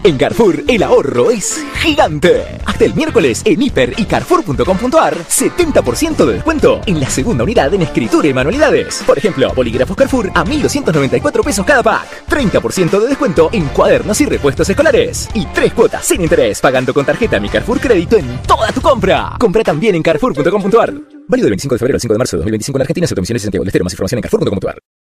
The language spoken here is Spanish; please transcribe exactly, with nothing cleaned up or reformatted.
En Carrefour, el ahorro es gigante. Hasta el miércoles en hiper y carrefour punto com punto ar, setenta por ciento de descuento en la segunda unidad en escritura y manualidades. Por ejemplo, bolígrafos Carrefour a mil doscientos noventa y cuatro pesos cada pack. treinta por ciento de descuento en cuadernos y repuestos escolares. Y tres cuotas sin interés pagando con tarjeta Mi Carrefour Crédito en toda tu compra. Compra también en carrefour punto com punto ar. Válido del veinticinco de febrero al cinco de marzo de dos mil veinticinco en Argentina, Automisiones y Santiago del Estero. Más información en carrefour punto com punto ar.